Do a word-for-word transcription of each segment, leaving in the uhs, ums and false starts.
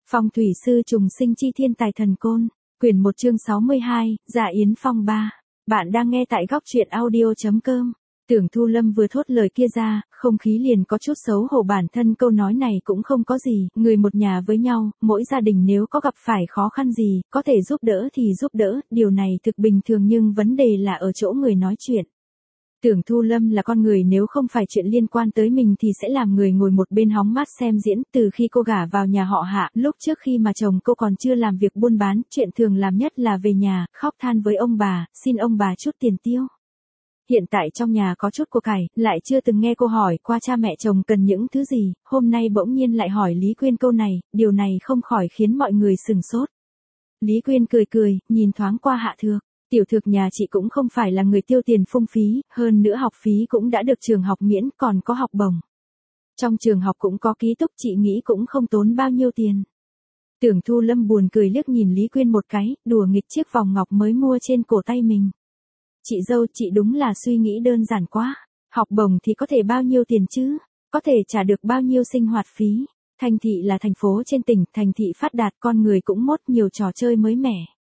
Phong thủy sư trùng sinh chi thiên tài thần côn, quyển một chương sáu mươi hai, Dạ Yến Phong ba. Bạn đang nghe tại góc truyện audio chấm com. Tưởng Thu Lâm vừa thốt lời kia ra, không khí liền có chút xấu hổ, bản thân câu nói này cũng không có gì, người một nhà với nhau, mỗi gia đình nếu có gặp phải khó khăn gì, có thể giúp đỡ thì giúp đỡ, điều này thực bình thường nhưng vấn đề là ở chỗ người nói chuyện. Tưởng Thu Lâm là con người nếu không phải chuyện liên quan tới mình thì sẽ làm người ngồi một bên hóng mát xem diễn. Từ khi cô gả vào nhà họ Hạ, lúc trước khi mà chồng cô còn chưa làm việc buôn bán, chuyện thường làm nhất là về nhà, khóc than với ông bà, xin ông bà chút tiền tiêu. Hiện tại trong nhà có chút của cải, lại chưa từng nghe cô hỏi qua cha mẹ chồng cần những thứ gì, hôm nay bỗng nhiên lại hỏi Lý Quyên câu này, điều này không khỏi khiến mọi người sửng sốt. Lý Quyên cười cười, nhìn thoáng qua Hạ Thược. Tiểu Thược nhà chị cũng không phải là người tiêu tiền phung phí, hơn nữa học phí cũng đã được trường học miễn, còn có học bổng. Trong trường học cũng có ký túc, chị nghĩ cũng không tốn bao nhiêu tiền. Tưởng Thu Lâm buồn cười liếc nhìn Lý Quyên một cái, đùa nghịch chiếc vòng ngọc mới mua trên cổ tay mình. Chị dâu, chị đúng là suy nghĩ đơn giản quá. Học bổng thì có thể bao nhiêu tiền chứ? Có thể trả được bao nhiêu sinh hoạt phí? Thành thị là thành phố trên tỉnh, thành thị phát đạt, con người cũng mốt nhiều trò chơi mới mẻ.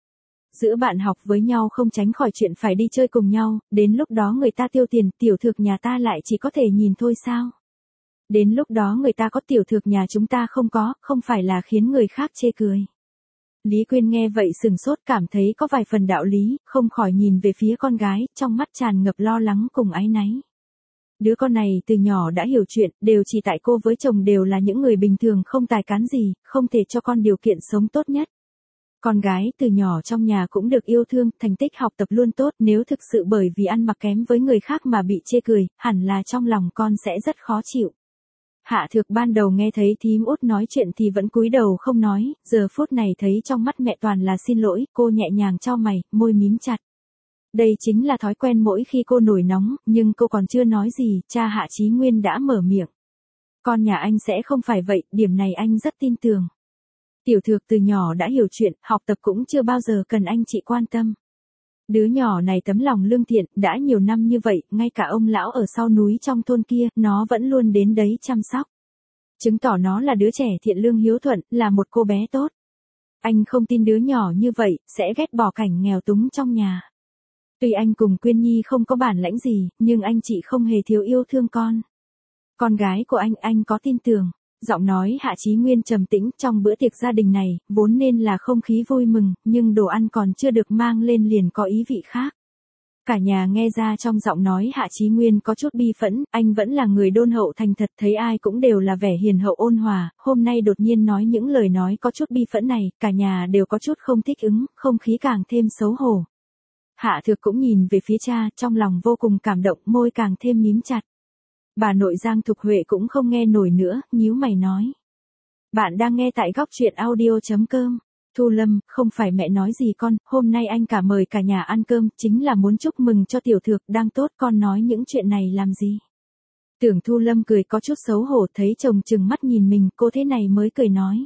Giữa bạn học với nhau không tránh khỏi chuyện phải đi chơi cùng nhau, đến lúc đó người ta tiêu tiền, Tiểu Thược nhà ta lại chỉ có thể nhìn thôi sao? Đến lúc đó người ta có, Tiểu Thược nhà chúng ta không có, không phải là khiến người khác chê cười. Lý Quyên nghe vậy sừng sốt, cảm thấy có vài phần đạo lý, không khỏi nhìn về phía con gái, trong mắt tràn ngập lo lắng cùng áy náy. Đứa con này từ nhỏ đã hiểu chuyện, đều chỉ tại cô với chồng đều là những người bình thường không tài cán gì, không thể cho con điều kiện sống tốt nhất. Con gái từ nhỏ trong nhà cũng được yêu thương, thành tích học tập luôn tốt, nếu thực sự bởi vì ăn mặc kém với người khác mà bị chê cười, hẳn là trong lòng con sẽ rất khó chịu. Hạ Thược ban đầu nghe thấy thím út nói chuyện thì vẫn cúi đầu không nói, giờ phút này thấy trong mắt mẹ toàn là xin lỗi, cô nhẹ nhàng chau mày, môi mím chặt. Đây chính là thói quen mỗi khi cô nổi nóng, nhưng cô còn chưa nói gì, cha Hạ Chí Nguyên đã mở miệng. Con nhà anh sẽ không phải vậy, điểm này anh rất tin tưởng. Tiểu Thược từ nhỏ đã hiểu chuyện, học tập cũng chưa bao giờ cần anh chị quan tâm. Đứa nhỏ này tấm lòng lương thiện, đã nhiều năm như vậy, ngay cả ông lão ở sau núi trong thôn kia, nó vẫn luôn đến đấy chăm sóc. Chứng tỏ nó là đứa trẻ thiện lương hiếu thuận, là một cô bé tốt. Anh không tin đứa nhỏ như vậy, sẽ ghét bỏ cảnh nghèo túng trong nhà. Tuy anh cùng Quyên Nhi không có bản lãnh gì, nhưng anh chị không hề thiếu yêu thương con. Con gái của anh, anh có tin tưởng. Giọng nói Hạ Chí Nguyên trầm tĩnh, trong bữa tiệc gia đình này, vốn nên là không khí vui mừng, nhưng đồ ăn còn chưa được mang lên liền có ý vị khác. Cả nhà nghe ra trong giọng nói Hạ Chí Nguyên có chút bi phẫn, anh vẫn là người đôn hậu thành thật, thấy ai cũng đều là vẻ hiền hậu ôn hòa, hôm nay đột nhiên nói những lời nói có chút bi phẫn này, cả nhà đều có chút không thích ứng, không khí càng thêm xấu hổ. Hạ Thược cũng nhìn về phía cha, trong lòng vô cùng cảm động, môi càng thêm mím chặt. Bà nội Giang Thục Huệ cũng không nghe nổi nữa, nhíu mày nói. Bạn đang nghe tại góc truyện audio chấm com. Thu Lâm, không phải mẹ nói gì con, hôm nay anh cả mời cả nhà ăn cơm, chính là muốn chúc mừng cho Tiểu Thược, đang tốt, con nói những chuyện này làm gì? Tưởng Thu Lâm cười có chút xấu hổ, thấy chồng chừng mắt nhìn mình, cô thế này mới cười nói.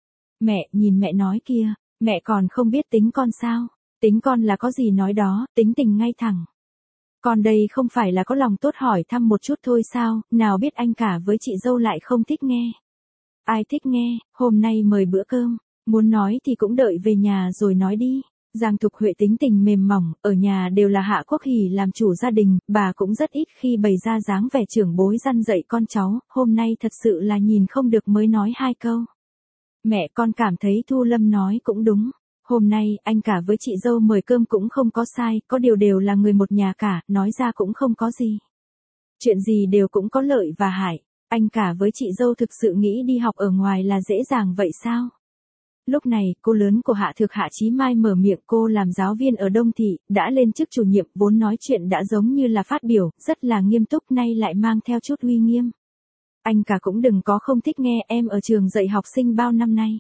Mẹ, nhìn mẹ nói kia, mẹ còn không biết tính con sao? Tính con là có gì nói đó, tính tình ngay thẳng. Còn đây không phải là có lòng tốt hỏi thăm một chút thôi sao, nào biết anh cả với chị dâu lại không thích nghe. Ai thích nghe, hôm nay mời bữa cơm, muốn nói thì cũng đợi về nhà rồi nói đi. Giang Thục Huệ tính tình mềm mỏng, ở nhà đều là Hạ Quốc Hỷ làm chủ gia đình, bà cũng rất ít khi bày ra dáng vẻ trưởng bối răn dạy con cháu, hôm nay thật sự là nhìn không được mới nói hai câu. Mẹ, con cảm thấy Thu Lâm nói cũng đúng. Hôm nay, anh cả với chị dâu mời cơm cũng không có sai, có điều đều là người một nhà cả, nói ra cũng không có gì. Chuyện gì đều cũng có lợi và hại, anh cả với chị dâu thực sự nghĩ đi học ở ngoài là dễ dàng vậy sao? Lúc này, cô lớn của Hạ Thược Hạ Chí Mai mở miệng, cô làm giáo viên ở Đông Thị, đã lên chức chủ nhiệm, vốn nói chuyện đã giống như là phát biểu, rất là nghiêm túc, nay lại mang theo chút uy nghiêm. Anh cả cũng đừng có không thích nghe, em ở trường dạy học sinh bao năm nay.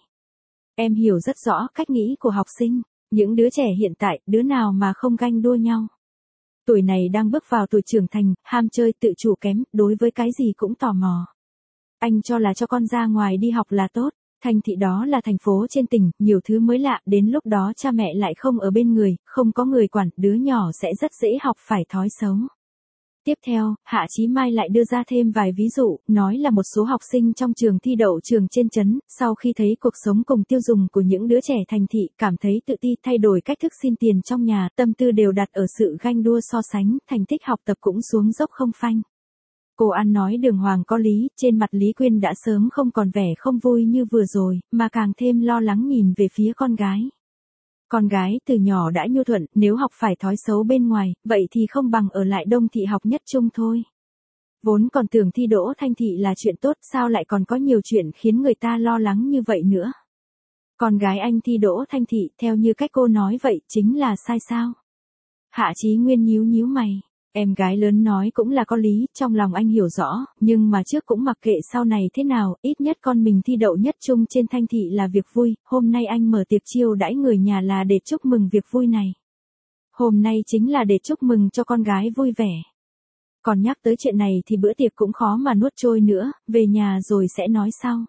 Em hiểu rất rõ cách nghĩ của học sinh, những đứa trẻ hiện tại, đứa nào mà không ganh đua nhau. Tuổi này đang bước vào tuổi trưởng thành, ham chơi tự chủ kém, đối với cái gì cũng tò mò. Anh cho là cho con ra ngoài đi học là tốt, thành thị đó là thành phố trên tỉnh, nhiều thứ mới lạ, đến lúc đó cha mẹ lại không ở bên người, không có người quản, đứa nhỏ sẽ rất dễ học phải thói xấu. Tiếp theo, Hạ Chí Mai lại đưa ra thêm vài ví dụ, nói là một số học sinh trong trường thi đậu trường trên trấn, sau khi thấy cuộc sống cùng tiêu dùng của những đứa trẻ thành thị, cảm thấy tự ti, thay đổi cách thức xin tiền trong nhà, tâm tư đều đặt ở sự ganh đua so sánh, thành tích học tập cũng xuống dốc không phanh. Cô ăn nói đường hoàng có lý, trên mặt Lý Quyên đã sớm không còn vẻ không vui như vừa rồi, mà càng thêm lo lắng nhìn về phía con gái. Con gái từ nhỏ đã nhu thuận, nếu học phải thói xấu bên ngoài, vậy thì không bằng ở lại Đông Thị học nhất trung thôi. Vốn còn tưởng thi đỗ Thanh Thị là chuyện tốt, sao lại còn có nhiều chuyện khiến người ta lo lắng như vậy nữa. Con gái anh thi đỗ Thanh Thị, theo như cách cô nói vậy, chính là sai sao? Hạ Chí Nguyên nhíu nhíu mày. Em gái lớn nói cũng là có lý, trong lòng anh hiểu rõ, nhưng mà trước cũng mặc kệ sau này thế nào, ít nhất con mình thi đậu nhất trung trên Thanh Thị là việc vui, hôm nay anh mở tiệc chiêu đãi người nhà là để chúc mừng việc vui này. Hôm nay chính là để chúc mừng cho con gái vui vẻ. Còn nhắc tới chuyện này thì bữa tiệc cũng khó mà nuốt trôi nữa, về nhà rồi sẽ nói sau.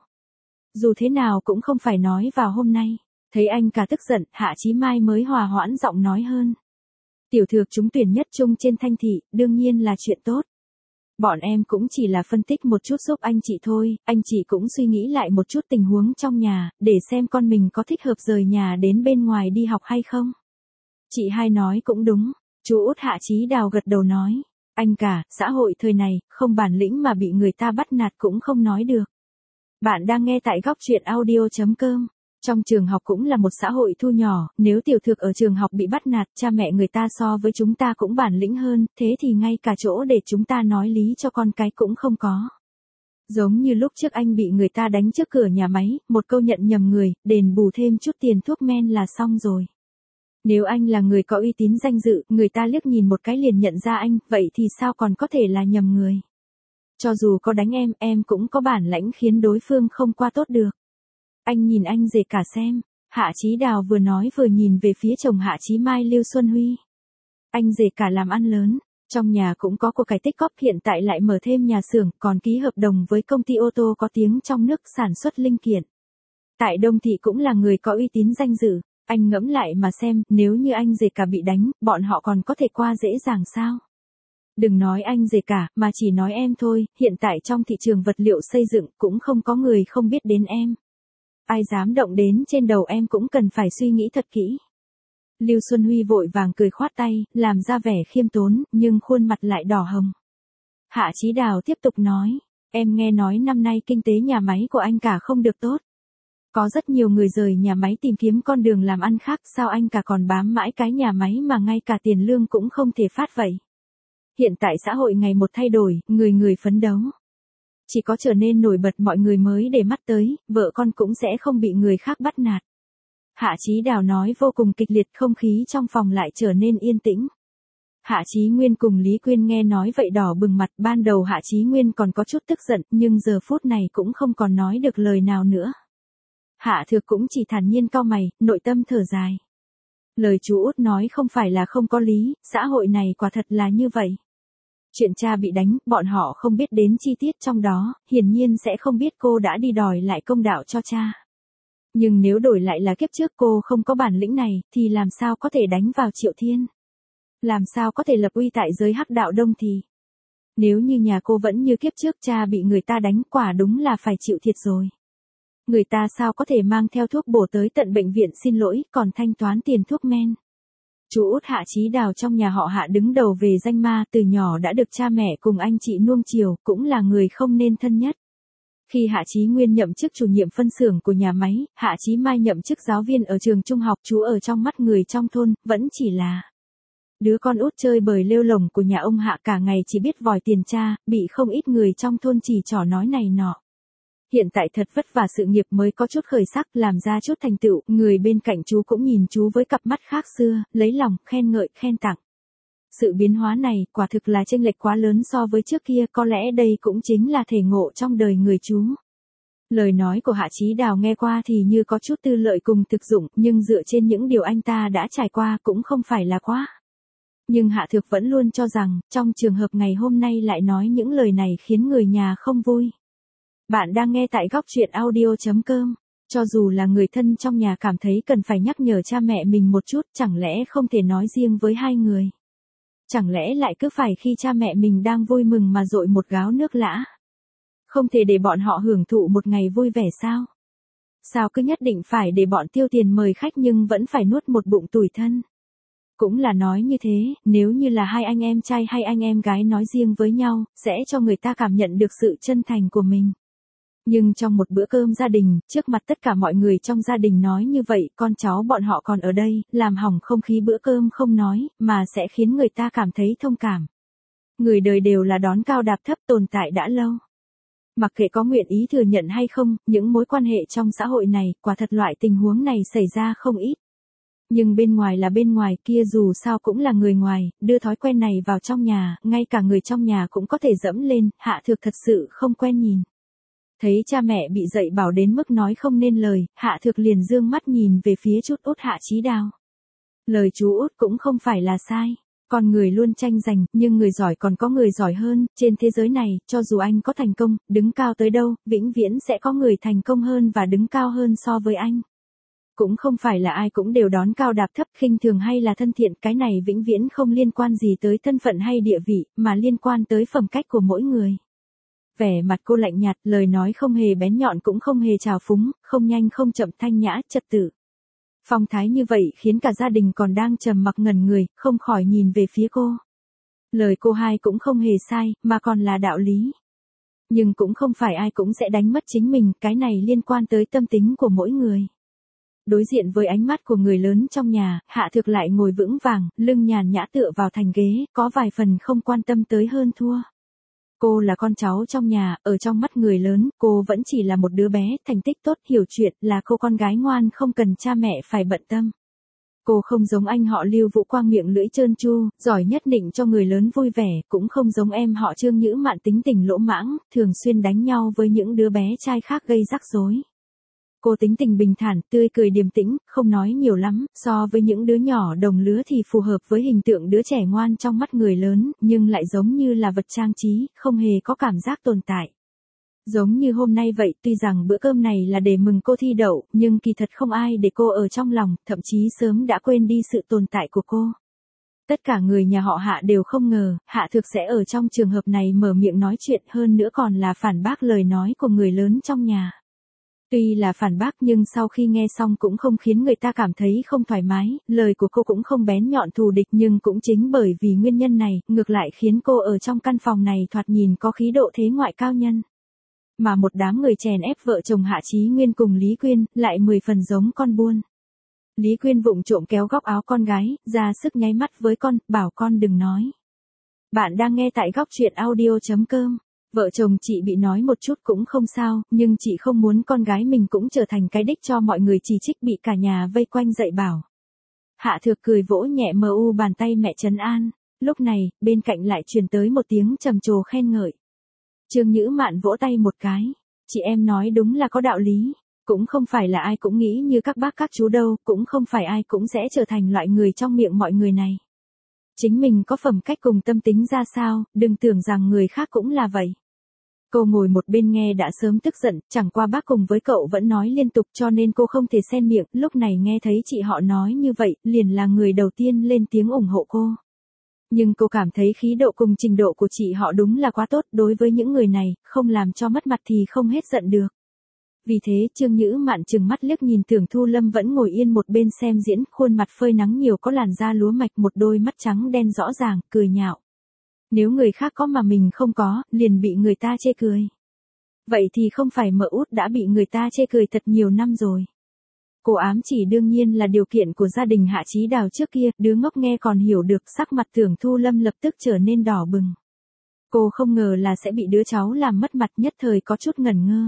Dù thế nào cũng không phải nói vào hôm nay. Thấy anh cả tức giận, Hạ Chí Mai mới hòa hoãn giọng nói hơn. Tiểu thược trúng tuyển nhất trung trên Thanh Thị, đương nhiên là chuyện tốt. Bọn em cũng chỉ là phân tích một chút giúp anh chị thôi, anh chị cũng suy nghĩ lại một chút tình huống trong nhà, để xem con mình có thích hợp rời nhà đến bên ngoài đi học hay không. Chị hai nói cũng đúng, chú út Hạ Chí Đào gật đầu nói. Anh cả, xã hội thời này, không bản lĩnh mà bị người ta bắt nạt cũng không nói được. Bạn đang nghe tại góc truyện audio chấm com. Trong trường học cũng là một xã hội thu nhỏ, nếu tiểu thực ở trường học bị bắt nạt, cha mẹ người ta so với chúng ta cũng bản lĩnh hơn, thế thì ngay cả chỗ để chúng ta nói lý cho con cái cũng không có. Giống như lúc trước anh bị người ta đánh trước cửa nhà máy, một câu nhận nhầm người, đền bù thêm chút tiền thuốc men là xong rồi. Nếu anh là người có uy tín danh dự, người ta liếc nhìn một cái liền nhận ra anh, vậy thì sao còn có thể là nhầm người. Cho dù có đánh em, em cũng có bản lãnh khiến đối phương không qua tốt được. Anh nhìn anh rể cả xem. Hạ Chí Đào vừa nói vừa nhìn về phía chồng Hạ Chí Mai Lưu Xuân Huy. Anh rể cả làm ăn lớn, trong nhà cũng có cuộc cải tích cóp, hiện tại lại mở thêm nhà xưởng, còn ký hợp đồng với công ty ô tô có tiếng trong nước sản xuất linh kiện. Tại Đông Thị cũng là người có uy tín danh dự, anh ngẫm lại mà xem, nếu như anh rể cả bị đánh, bọn họ còn có thể qua dễ dàng sao? Đừng nói anh rể cả, mà chỉ nói em thôi, hiện tại trong thị trường vật liệu xây dựng cũng không có người không biết đến em. Ai dám động đến trên đầu em cũng cần phải suy nghĩ thật kỹ. Lưu Xuân Huy vội vàng cười khoát tay, làm ra vẻ khiêm tốn, nhưng khuôn mặt lại đỏ hồng. Hạ Chí Đào tiếp tục nói, em nghe nói năm nay kinh tế nhà máy của anh cả không được tốt. Có rất nhiều người rời nhà máy tìm kiếm con đường làm ăn khác, sao anh cả còn bám mãi cái nhà máy mà ngay cả tiền lương cũng không thể phát vậy. Hiện tại xã hội ngày một thay đổi, người người phấn đấu. Chỉ có trở nên nổi bật mọi người mới để mắt tới, vợ con cũng sẽ không bị người khác bắt nạt. Hạ Chí Đào nói vô cùng kịch liệt, không khí trong phòng lại trở nên yên tĩnh. Hạ Chí Nguyên cùng Lý Quyên nghe nói vậy đỏ bừng mặt, ban đầu Hạ Chí Nguyên còn có chút tức giận, nhưng giờ phút này cũng không còn nói được lời nào nữa. Hạ Thược cũng chỉ thản nhiên cau mày, nội tâm thở dài. Lời chú út nói không phải là không có lý, xã hội này quả thật là như vậy. Chuyện cha bị đánh, bọn họ không biết đến chi tiết trong đó, hiển nhiên sẽ không biết cô đã đi đòi lại công đạo cho cha. Nhưng nếu đổi lại là kiếp trước cô không có bản lĩnh này, thì làm sao có thể đánh vào Triệu Thiên? Làm sao có thể lập uy tại giới hắc đạo Đông Thị? Nếu như nhà cô vẫn như kiếp trước cha bị người ta đánh, quả đúng là phải chịu thiệt rồi. Người ta sao có thể mang theo thuốc bổ tới tận bệnh viện xin lỗi, còn thanh toán tiền thuốc men. Chú út Hạ Chí Đào trong nhà họ Hạ đứng đầu về danh ma, từ nhỏ đã được cha mẹ cùng anh chị nuông chiều, cũng là người không nên thân nhất. Khi Hạ Chí Nguyên nhậm chức chủ nhiệm phân xưởng của nhà máy, Hạ Chí Mai nhậm chức giáo viên ở trường trung học, chú ở trong mắt người trong thôn, vẫn chỉ là đứa con út chơi bời lêu lồng của nhà ông Hạ, cả ngày chỉ biết vòi tiền cha, bị không ít người trong thôn chỉ trỏ nói này nọ. Hiện tại thật vất vả sự nghiệp mới có chút khởi sắc, làm ra chút thành tựu, người bên cạnh chú cũng nhìn chú với cặp mắt khác xưa, lấy lòng, khen ngợi, khen tặng. Sự biến hóa này, quả thực là chênh lệch quá lớn so với trước kia, có lẽ đây cũng chính là thể ngộ trong đời người chú. Lời nói của Hạ Chí Đào nghe qua thì như có chút tư lợi cùng thực dụng, nhưng dựa trên những điều anh ta đã trải qua cũng không phải là quá. Nhưng Hạ Thược vẫn luôn cho rằng, trong trường hợp ngày hôm nay lại nói những lời này khiến người nhà không vui. Bạn đang nghe tại góc truyện audio chấm com. Cho dù là người thân trong nhà cảm thấy cần phải nhắc nhở cha mẹ mình một chút, chẳng lẽ không thể nói riêng với hai người. chẳng lẽ lại cứ phải khi cha mẹ mình đang vui mừng mà dội một gáo nước lã? Không thể để bọn họ hưởng thụ một ngày vui vẻ sao? Sao cứ nhất định phải để bọn tiêu tiền mời khách nhưng vẫn phải nuốt một bụng tủi thân? Cũng là nói như thế, nếu như là hai anh em trai hay anh em gái nói riêng với nhau, sẽ cho người ta cảm nhận được sự chân thành của mình. Nhưng trong một bữa cơm gia đình, trước mặt tất cả mọi người trong gia đình nói như vậy, con cháu bọn họ còn ở đây, làm hỏng không khí bữa cơm không nói, mà sẽ khiến người ta cảm thấy thông cảm. Người đời đều là đón cao đạp thấp tồn tại đã lâu. Mặc kệ có nguyện ý thừa nhận hay không, những mối quan hệ trong xã hội này, quả thật loại tình huống này xảy ra không ít. Nhưng bên ngoài là bên ngoài, kia dù sao cũng là người ngoài, đưa thói quen này vào trong nhà, ngay cả người trong nhà cũng có thể dẫm lên, Hạ Thược thật sự không quen nhìn. Thấy cha mẹ bị dạy bảo đến mức nói không nên lời, Hạ Thược liền dương mắt nhìn về phía chút Út Hạ Chí Đào. Lời chú Út cũng không phải là sai. Con người luôn tranh giành, nhưng người giỏi còn có người giỏi hơn, trên thế giới này, cho dù anh có thành công, đứng cao tới đâu, vĩnh viễn sẽ có người thành công hơn và đứng cao hơn so với anh. Cũng không phải là ai cũng đều đón cao đạp thấp, khinh thường hay là thân thiện, cái này vĩnh viễn không liên quan gì tới thân phận hay địa vị, mà liên quan tới phẩm cách của mỗi người. Vẻ mặt cô lạnh nhạt, lời nói không hề bén nhọn cũng không hề trào phúng, không nhanh không chậm, thanh nhã, trật tự. Phong thái như vậy khiến cả gia đình còn đang trầm mặc ngẩn người, không khỏi nhìn về phía cô. Lời cô hai cũng không hề sai, mà còn là đạo lý. Nhưng cũng không phải ai cũng sẽ đánh mất chính mình, cái này liên quan tới tâm tính của mỗi người. Đối diện với ánh mắt của người lớn trong nhà, Hạ Thược lại ngồi vững vàng, lưng nhàn nhã tựa vào thành ghế, có vài phần không quan tâm tới hơn thua. Cô là con cháu trong nhà, ở trong mắt người lớn, cô vẫn chỉ là một đứa bé, thành tích tốt, hiểu chuyện, là cô con gái ngoan không cần cha mẹ phải bận tâm. Cô không giống anh họ Lưu Vũ Quang miệng lưỡi trơn tru, giỏi nhất định cho người lớn vui vẻ, cũng không giống em họ Trương Nhữ Mạn tính tình lỗ mãng, thường xuyên đánh nhau với những đứa bé trai khác gây rắc rối. Cô tính tình bình thản, tươi cười điềm tĩnh, không nói nhiều lắm, so với những đứa nhỏ đồng lứa thì phù hợp với hình tượng đứa trẻ ngoan trong mắt người lớn, nhưng lại giống như là vật trang trí, không hề có cảm giác tồn tại. Giống như hôm nay vậy, tuy rằng bữa cơm này là để mừng cô thi đậu, nhưng kỳ thật không ai để cô ở trong lòng, thậm chí sớm đã quên đi sự tồn tại của cô. Tất cả người nhà họ Hạ đều không ngờ, Hạ Thược sẽ ở trong trường hợp này mở miệng nói chuyện, hơn nữa còn là phản bác lời nói của người lớn trong nhà. Tuy là phản bác nhưng sau khi nghe xong cũng không khiến người ta cảm thấy không thoải mái, lời của cô cũng không bén nhọn thù địch, nhưng cũng chính bởi vì nguyên nhân này, ngược lại khiến cô ở trong căn phòng này thoạt nhìn có khí độ thế ngoại cao nhân. Mà một đám người chèn ép vợ chồng Hạ Chí Nguyên cùng Lý Quyên, lại mười phần giống con buôn. Lý Quyên vụng trộm kéo góc áo con gái, ra sức nháy mắt với con, bảo con đừng nói. Bạn đang nghe tại góc truyện audio chấm com. Vợ chồng chị bị nói một chút cũng không sao, nhưng chị không muốn con gái mình cũng trở thành cái đích cho mọi người chỉ trích, bị cả nhà vây quanh dạy bảo. Hạ Thược cười vỗ nhẹ mờ u bàn tay mẹ trấn an. Lúc này, bên cạnh lại truyền tới một tiếng trầm trồ khen ngợi. Trương Nhữ Mạn vỗ tay một cái. Chị em nói đúng là có đạo lý. Cũng không phải là ai cũng nghĩ như các bác các chú đâu, cũng không phải ai cũng sẽ trở thành loại người trong miệng mọi người này. Chính mình có phẩm cách cùng tâm tính ra sao, đừng tưởng rằng người khác cũng là vậy. Cô ngồi một bên nghe đã sớm tức giận, chẳng qua bác cùng với cậu vẫn nói liên tục cho nên cô không thể xen miệng, lúc này nghe thấy chị họ nói như vậy, liền là người đầu tiên lên tiếng ủng hộ cô. Nhưng cô cảm thấy khí độ cùng trình độ của chị họ đúng là quá tốt, đối với những người này, không làm cho mất mặt thì không hết giận được. Vì thế Trương Nhữ Mạn trừng mắt liếc nhìn Tưởng Thu Lâm vẫn ngồi yên một bên xem diễn, khuôn mặt phơi nắng nhiều có làn da lúa mạch, một đôi mắt trắng đen rõ ràng, cười nhạo. Nếu người khác có mà mình không có, liền bị người ta chê cười. Vậy thì không phải Mợ Út đã bị người ta chê cười thật nhiều năm rồi. Cô ám chỉ đương nhiên là điều kiện của gia đình Hạ Chí Đào trước kia, đứa ngốc nghe còn hiểu được, sắc mặt Tưởng Thu Lâm lập tức trở nên đỏ bừng. Cô không ngờ là sẽ bị đứa cháu làm mất mặt, nhất thời có chút ngẩn ngơ.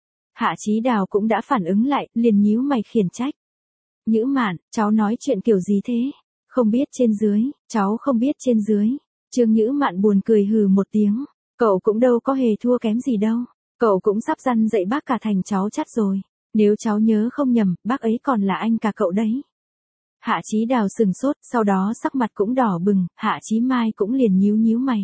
Hạ Chí Đào cũng đã phản ứng lại, liền nhíu mày khiển trách. Nhữ Mạn, cháu nói chuyện kiểu gì thế? Không biết trên dưới, cháu không biết trên dưới. Trương Nhữ Mạn buồn cười hừ một tiếng. Cậu cũng đâu có hề thua kém gì đâu. Cậu cũng sắp răn dạy bác cả thành cháu chắt rồi. Nếu cháu nhớ không nhầm, bác ấy còn là anh cả cậu đấy. Hạ Chí Đào sừng sốt, sau đó sắc mặt cũng đỏ bừng, Hạ Chí Mai cũng liền nhíu nhíu mày.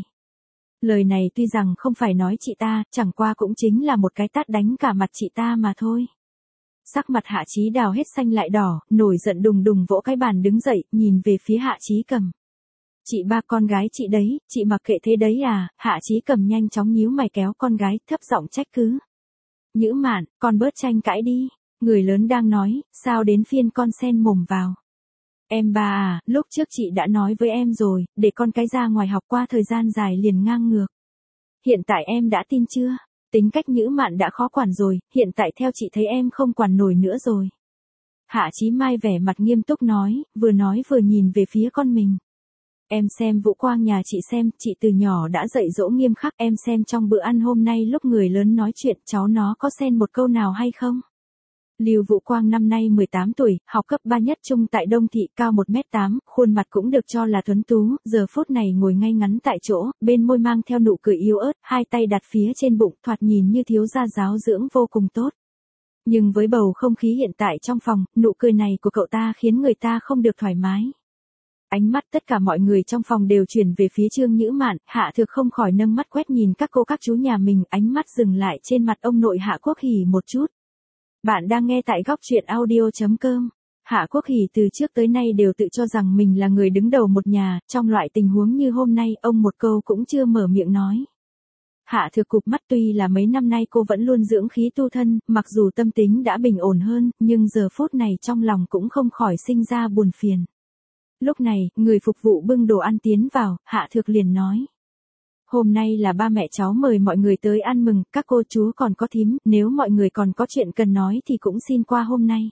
Lời này tuy rằng không phải nói chị ta, chẳng qua cũng chính là một cái tát đánh cả mặt chị ta mà thôi. Sắc mặt Hạ Chí Đào hết xanh lại đỏ, nổi giận đùng đùng vỗ cái bàn đứng dậy, nhìn về phía Hạ Chí Cầm. Chị ba con gái chị đấy, chị mặc kệ thế đấy à, Hạ Chí Cầm nhanh chóng nhíu mày kéo con gái, thấp giọng trách cứ. Nhữ Mạn, con bớt tranh cãi đi, người lớn đang nói, sao đến phiên con xen mồm vào. Em ba à, lúc trước chị đã nói với em rồi, để con cái ra ngoài học qua thời gian dài liền ngang ngược. Hiện tại em đã tin chưa? Tính cách Nhữ Mạn đã khó quản rồi, hiện tại theo chị thấy em không quản nổi nữa rồi. Hạ Chí Mai vẻ mặt nghiêm túc nói, vừa nói vừa nhìn về phía con mình. Em xem Vũ Quang nhà chị xem, chị từ nhỏ đã dạy dỗ nghiêm khắc, em xem trong bữa ăn hôm nay lúc người lớn nói chuyện cháu nó có xen một câu nào hay không? Lưu Vũ Quang năm nay mười tám tuổi, học cấp ba nhất trung tại Đông Thị, cao một mét tám, khuôn mặt cũng được cho là tuấn tú, giờ phút này ngồi ngay ngắn tại chỗ, bên môi mang theo nụ cười yếu ớt, hai tay đặt phía trên bụng, thoạt nhìn như thiếu gia giáo dưỡng vô cùng tốt. Nhưng với bầu không khí hiện tại trong phòng, nụ cười này của cậu ta khiến người ta không được thoải mái. Ánh mắt tất cả mọi người trong phòng đều chuyển về phía Trương Nhữ Mạn, Hạ Thược không khỏi nâng mắt quét nhìn các cô các chú nhà mình, ánh mắt dừng lại trên mặt ông nội Hạ Quốc Hỉ một chút. Bạn đang nghe tại góc truyện audio chấm com. Hạ Quốc Hỉ từ trước tới nay đều tự cho rằng mình là người đứng đầu một nhà, trong loại tình huống như hôm nay, ông một câu cũng chưa mở miệng nói. Hạ Thược cụp mắt, tuy là mấy năm nay cô vẫn luôn dưỡng khí tu thân, mặc dù tâm tính đã bình ổn hơn, nhưng giờ phút này trong lòng cũng không khỏi sinh ra buồn phiền. Lúc này, người phục vụ bưng đồ ăn tiến vào, Hạ Thược liền nói. Hôm nay là ba mẹ cháu mời mọi người tới ăn mừng, các cô chú còn có thím, nếu mọi người còn có chuyện cần nói thì cũng xin qua hôm nay.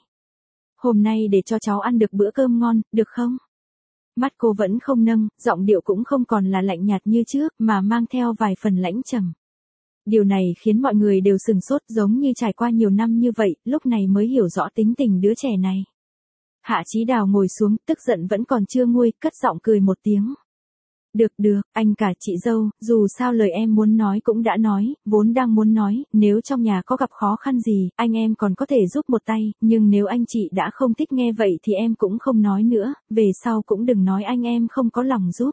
Hôm nay để cho cháu ăn được bữa cơm ngon, được không? Mắt cô vẫn không nâng, giọng điệu cũng không còn là lạnh nhạt như trước, mà mang theo vài phần lãnh trầm. Điều này khiến mọi người đều sừng sốt, giống như trải qua nhiều năm như vậy, lúc này mới hiểu rõ tính tình đứa trẻ này. Hạ Chí Đào ngồi xuống, tức giận vẫn còn chưa nguôi, cất giọng cười một tiếng. Được được, anh cả chị dâu, dù sao lời em muốn nói cũng đã nói, vốn đang muốn nói, nếu trong nhà có gặp khó khăn gì, anh em còn có thể giúp một tay, nhưng nếu anh chị đã không thích nghe vậy thì em cũng không nói nữa, về sau cũng đừng nói anh em không có lòng giúp.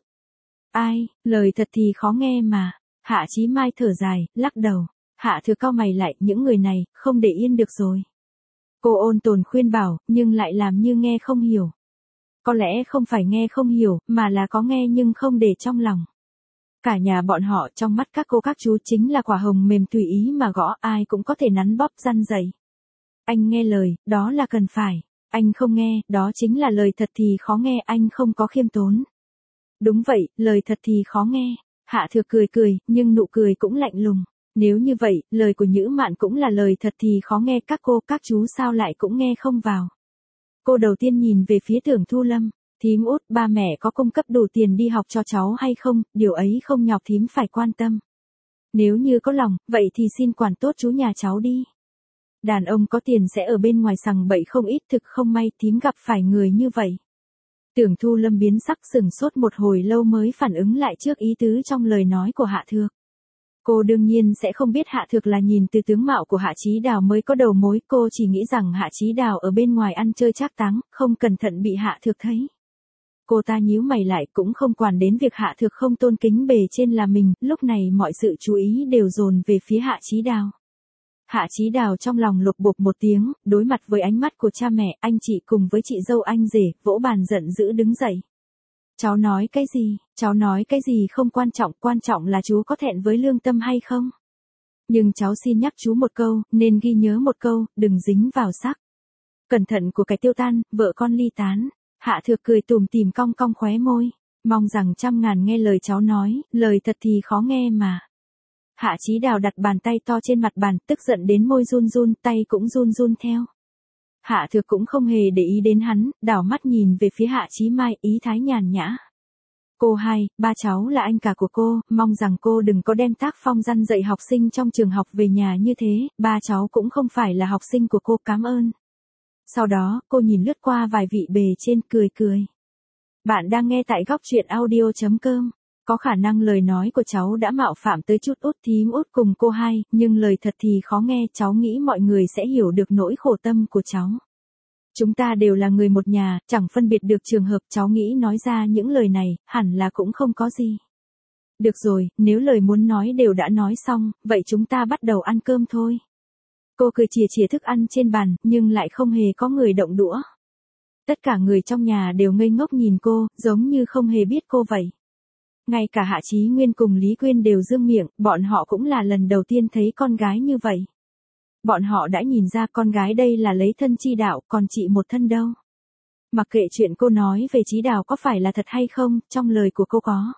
Ai, lời thật thì khó nghe mà. Hạ Chí Mai thở dài, lắc đầu. Hạ Thược cau mày lại, những người này, không để yên được rồi. Cô ôn tồn khuyên bảo, nhưng lại làm như nghe không hiểu. Có lẽ không phải nghe không hiểu, mà là có nghe nhưng không để trong lòng. Cả nhà bọn họ trong mắt các cô các chú chính là quả hồng mềm tùy ý mà gõ, ai cũng có thể nắn bóp răn dày. Anh nghe lời, đó là cần phải. Anh không nghe, đó chính là lời thật thì khó nghe, anh không có khiêm tốn. Đúng vậy, lời thật thì khó nghe. Hạ Thược cười cười, nhưng nụ cười cũng lạnh lùng. Nếu như vậy, lời của Nhữ Mạn cũng là lời thật thì khó nghe, các cô các chú sao lại cũng nghe không vào. Cô đầu tiên nhìn về phía Tưởng Thu Lâm. Thím út, ba mẹ có cung cấp đủ tiền đi học cho cháu hay không, điều ấy không nhọc thím phải quan tâm. Nếu như có lòng, vậy thì xin quản tốt chú nhà cháu đi. Đàn ông có tiền sẽ ở bên ngoài sằng bậy không ít, thực không may thím gặp phải người như vậy. Tưởng Thu Lâm biến sắc sừng sốt một hồi lâu mới phản ứng lại trước ý tứ trong lời nói của Hạ Thược. Cô đương nhiên sẽ không biết Hạ Thược là nhìn từ tướng mạo của Hạ Chí Đào mới có đầu mối, cô chỉ nghĩ rằng Hạ Chí Đào ở bên ngoài ăn chơi trác táng, không cẩn thận bị Hạ Thược thấy. Cô ta nhíu mày lại cũng không quản đến việc Hạ Thược không tôn kính bề trên là mình, lúc này mọi sự chú ý đều dồn về phía Hạ Chí Đào. Hạ Chí Đào trong lòng lục bục một tiếng, đối mặt với ánh mắt của cha mẹ, anh chị cùng với chị dâu anh rể, vỗ bàn giận dữ đứng dậy. Cháu nói cái gì, cháu nói cái gì không quan trọng, quan trọng là chú có thẹn với lương tâm hay không. Nhưng cháu xin nhắc chú một câu, nên ghi nhớ một câu, đừng dính vào sắc. Cẩn thận của cái tiêu tan, vợ con ly tán. Hạ Thược cười tủm tỉm cong cong khóe môi, mong rằng trăm ngàn nghe lời cháu nói, lời thật thì khó nghe mà. Hạ Chí Đào đặt bàn tay to trên mặt bàn, tức giận đến môi run run, tay cũng run run theo. Hạ Thược cũng không hề để ý đến hắn, đảo mắt nhìn về phía Hạ Chí Mai, ý thái nhàn nhã. Cô hai, ba cháu là anh cả của cô, mong rằng cô đừng có đem tác phong răn dạy học sinh trong trường học về nhà như thế, ba cháu cũng không phải là học sinh của cô, cảm ơn. Sau đó, cô nhìn lướt qua vài vị bề trên, cười cười. Bạn đang nghe tại góc truyện audio chấm com. Có khả năng lời nói của cháu đã mạo phạm tới chút út thím út cùng cô hai, nhưng lời thật thì khó nghe, cháu nghĩ mọi người sẽ hiểu được nỗi khổ tâm của cháu. Chúng ta đều là người một nhà, chẳng phân biệt được trường hợp, cháu nghĩ nói ra những lời này, hẳn là cũng không có gì. Được rồi, nếu lời muốn nói đều đã nói xong, vậy chúng ta bắt đầu ăn cơm thôi. Cô cười chìa chìa thức ăn trên bàn, nhưng lại không hề có người động đũa. Tất cả người trong nhà đều ngây ngốc nhìn cô, giống như không hề biết cô vậy. Ngay cả Hạ Chí Nguyên cùng Lý Quyên đều dương miệng, bọn họ cũng là lần đầu tiên thấy con gái như vậy. Bọn họ đã nhìn ra con gái đây là lấy thân chi đạo, còn chị một thân đâu. Mặc kệ chuyện cô nói về Chí Đào có phải là thật hay không, trong lời của cô có.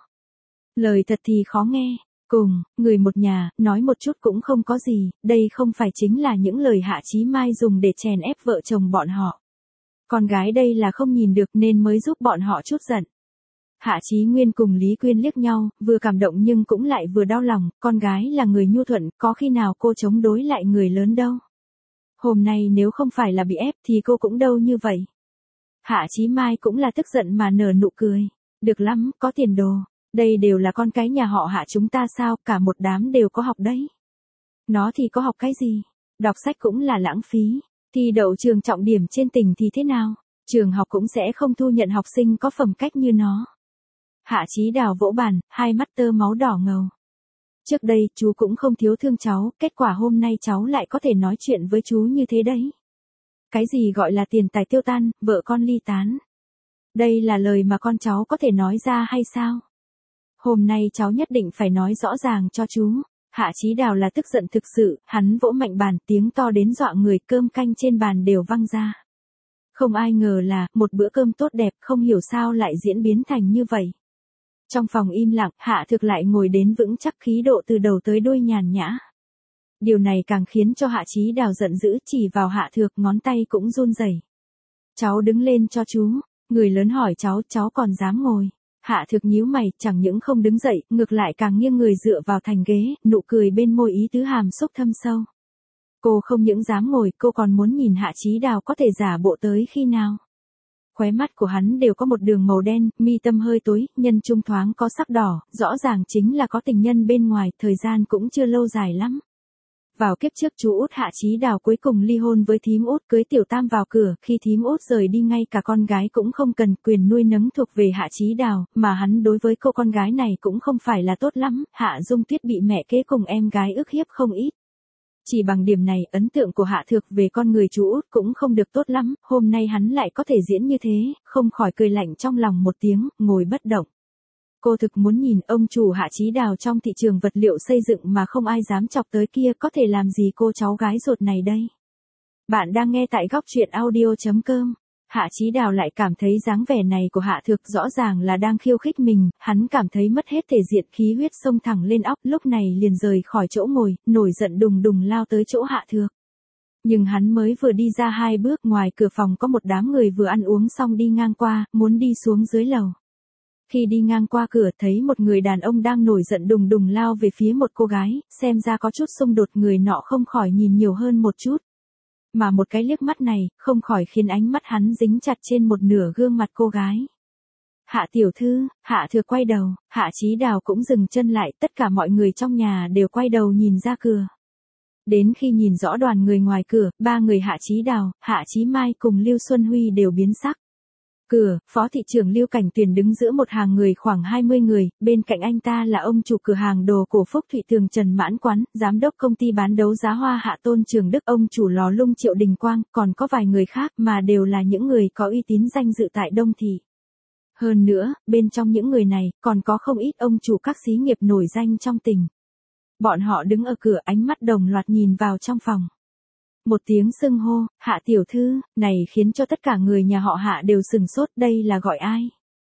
Lời thật thì khó nghe, cùng, người một nhà, nói một chút cũng không có gì, đây không phải chính là những lời Hạ Chí Mai dùng để chèn ép vợ chồng bọn họ. Con gái đây là không nhìn được nên mới giúp bọn họ chút giận. Hạ Chí Nguyên cùng Lý Quyên liếc nhau, vừa cảm động nhưng cũng lại vừa đau lòng, con gái là người nhu thuận, có khi nào cô chống đối lại người lớn đâu. Hôm nay nếu không phải là bị ép thì cô cũng đâu như vậy. Hạ Chí Mai cũng là tức giận mà nở nụ cười. Được lắm, có tiền đồ. Đây đều là con cái nhà họ Hạ chúng ta sao, cả một đám đều có học đấy. Nó thì có học cái gì? Đọc sách cũng là lãng phí. Thi đậu trường trọng điểm trên tỉnh thì thế nào? Trường học cũng sẽ không thu nhận học sinh có phẩm cách như nó. Hạ Chí Đào vỗ bàn, hai mắt tơ máu đỏ ngầu. Trước đây, chú cũng không thiếu thương cháu, kết quả hôm nay cháu lại có thể nói chuyện với chú như thế đấy. Cái gì gọi là tiền tài tiêu tan, vợ con ly tán? Đây là lời mà con cháu có thể nói ra hay sao? Hôm nay cháu nhất định phải nói rõ ràng cho chú. Hạ Chí Đào là tức giận thực sự, hắn vỗ mạnh bàn, tiếng to đến dọa người, cơm canh trên bàn đều văng ra. Không ai ngờ là, một bữa cơm tốt đẹp không hiểu sao lại diễn biến thành như vậy. Trong phòng im lặng, Hạ Thực lại ngồi đến vững chắc, khí độ từ đầu tới đuôi nhàn nhã. Điều này càng khiến cho Hạ Chí Đào giận dữ, chỉ vào Hạ Thược, ngón tay cũng run rẩy. Cháu đứng lên cho chú. Người lớn hỏi cháu, cháu còn dám ngồi. Hạ Thược nhíu mày, chẳng những không đứng dậy, ngược lại càng nghiêng người dựa vào thành ghế, nụ cười bên môi ý tứ hàm xúc thâm sâu. Cô không những dám ngồi, cô còn muốn nhìn Hạ Chí Đào có thể giả bộ tới khi nào. Khóe mắt của hắn đều có một đường màu đen, mi tâm hơi tối, nhân trung thoáng có sắc đỏ, rõ ràng chính là có tình nhân bên ngoài, thời gian cũng chưa lâu dài lắm. Vào kiếp trước chú út Hạ Chí Đào cuối cùng ly hôn với thím út, cưới tiểu tam vào cửa, khi thím út rời đi ngay cả con gái cũng không cần, quyền nuôi nấng thuộc về Hạ Chí Đào, mà hắn đối với cô con gái này cũng không phải là tốt lắm, Hạ Dung Tuyết bị mẹ kế cùng em gái ức hiếp không ít. Chỉ bằng điểm này, ấn tượng của Hạ Thược về con người chú út cũng không được tốt lắm, hôm nay hắn lại có thể diễn như thế, không khỏi cười lạnh trong lòng một tiếng, ngồi bất động. Cô thực muốn nhìn ông chủ Hạ Chí Đào trong thị trường vật liệu xây dựng mà không ai dám chọc tới kia có thể làm gì cô cháu gái ruột này đây. Bạn đang nghe tại góc truyện audio chấm com. Hạ Chí Đào lại cảm thấy dáng vẻ này của Hạ Thược rõ ràng là đang khiêu khích mình, hắn cảm thấy mất hết thể diện, khí huyết xông thẳng lên óc, lúc này liền rời khỏi chỗ ngồi, nổi giận đùng đùng lao tới chỗ Hạ Thược. Nhưng hắn mới vừa đi ra hai bước, ngoài cửa phòng có một đám người vừa ăn uống xong đi ngang qua, muốn đi xuống dưới lầu. Khi đi ngang qua cửa thấy một người đàn ông đang nổi giận đùng đùng lao về phía một cô gái, xem ra có chút xung đột, người nọ không khỏi nhìn nhiều hơn một chút. Mà một cái liếc mắt này, không khỏi khiến ánh mắt hắn dính chặt trên một nửa gương mặt cô gái. Hạ tiểu thư, Hạ Thược quay đầu, Hạ Chí Đào cũng dừng chân lại, tất cả mọi người trong nhà đều quay đầu nhìn ra cửa. Đến khi nhìn rõ đoàn người ngoài cửa, ba người Hạ Chí Đào, Hạ Chí Mai cùng Lưu Xuân Huy đều biến sắc. Cửa, phó thị trưởng Lưu Cảnh Tuyền đứng giữa một hàng người khoảng hai mươi người, bên cạnh anh ta là ông chủ cửa hàng đồ cổ Phúc Thụy Tường Trần Mãn Quán, giám đốc công ty bán đấu giá hoa Hạ Tôn Trường Đức, ông chủ lò lung Triệu Đình Quang, còn có vài người khác mà đều là những người có uy tín danh dự tại Đông Thị. Hơn nữa, bên trong những người này, còn có không ít ông chủ các xí nghiệp nổi danh trong tỉnh. Bọn họ đứng ở cửa, ánh mắt đồng loạt nhìn vào trong phòng. Một tiếng xưng hô, Hạ tiểu thư, này khiến cho tất cả người nhà họ Hạ đều sừng sốt, đây là gọi ai?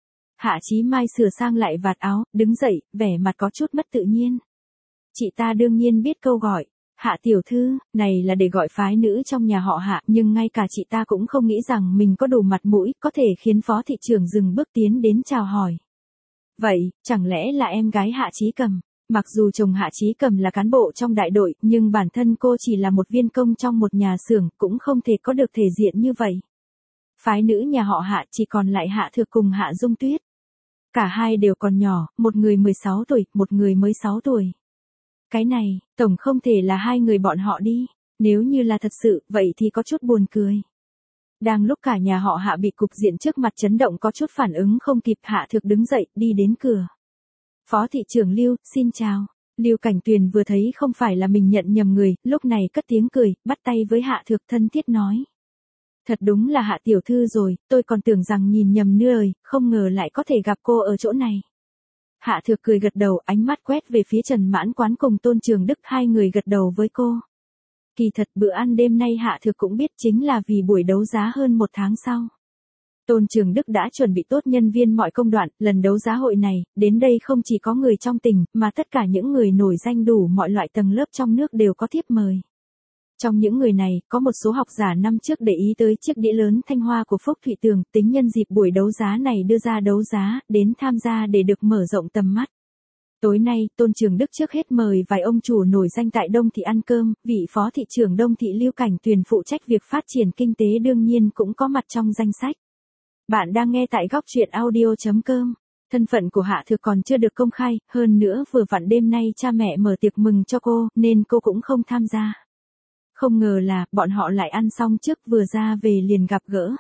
Hạ Chí Mai sửa sang lại vạt áo, đứng dậy, vẻ mặt có chút mất tự nhiên. Chị ta đương nhiên biết câu gọi, Hạ tiểu thư, này là để gọi phái nữ trong nhà họ Hạ, nhưng ngay cả chị ta cũng không nghĩ rằng mình có đủ mặt mũi, có thể khiến phó thị trưởng dừng bước tiến đến chào hỏi. Vậy, chẳng lẽ là em gái Hạ Chí Cầm? Mặc dù chồng Hạ Chí Cầm là cán bộ trong đại đội, nhưng bản thân cô chỉ là một viên công trong một nhà xưởng, cũng không thể có được thể diện như vậy. Phái nữ nhà họ Hạ chỉ còn lại Hạ Thược cùng Hạ Dung Tuyết. Cả hai đều còn nhỏ, một người mười sáu tuổi, một người mới sáu tuổi. Cái này, tổng không thể là hai người bọn họ đi, nếu như là thật sự, vậy thì có chút buồn cười. Đang lúc cả nhà họ Hạ bị cục diện trước mặt chấn động có chút phản ứng không kịp, Hạ Thược đứng dậy, đi đến cửa. Phó thị trưởng Lưu, xin chào. Lưu Cảnh Tuyền vừa thấy không phải là mình nhận nhầm người, lúc này cất tiếng cười, bắt tay với Hạ Thược thân thiết nói. Thật đúng là Hạ tiểu thư rồi, tôi còn tưởng rằng nhìn nhầm nơi, không ngờ lại có thể gặp cô ở chỗ này. Hạ Thược cười gật đầu, ánh mắt quét về phía Trần Mãn Quán cùng Tôn Trường Đức, hai người gật đầu với cô. Kỳ thật bữa ăn đêm nay Hạ Thược cũng biết chính là vì buổi đấu giá hơn một tháng sau. Tôn Trường Đức đã chuẩn bị tốt nhân viên mọi công đoạn, lần đấu giá hội này, đến đây không chỉ có người trong tỉnh, mà tất cả những người nổi danh đủ mọi loại tầng lớp trong nước đều có thiếp mời. Trong những người này, có một số học giả năm trước để ý tới chiếc đĩa lớn Thanh Hoa của Phúc Thụy Tường, tính nhân dịp buổi đấu giá này đưa ra đấu giá, đến tham gia để được mở rộng tầm mắt. Tối nay, Tôn Trường Đức trước hết mời vài ông chủ nổi danh tại Đông Thị ăn cơm, vị phó thị trưởng Đông Thị Lưu Cảnh Tuyền phụ trách việc phát triển kinh tế đương nhiên cũng có mặt trong danh sách. Bạn đang nghe tại góc truyện audio chấm com. Thân phận của Hạ Thược còn chưa được công khai, hơn nữa vừa vặn đêm nay cha mẹ mở tiệc mừng cho cô, nên cô cũng không tham gia. Không ngờ là, bọn họ lại ăn xong trước vừa ra về liền gặp gỡ.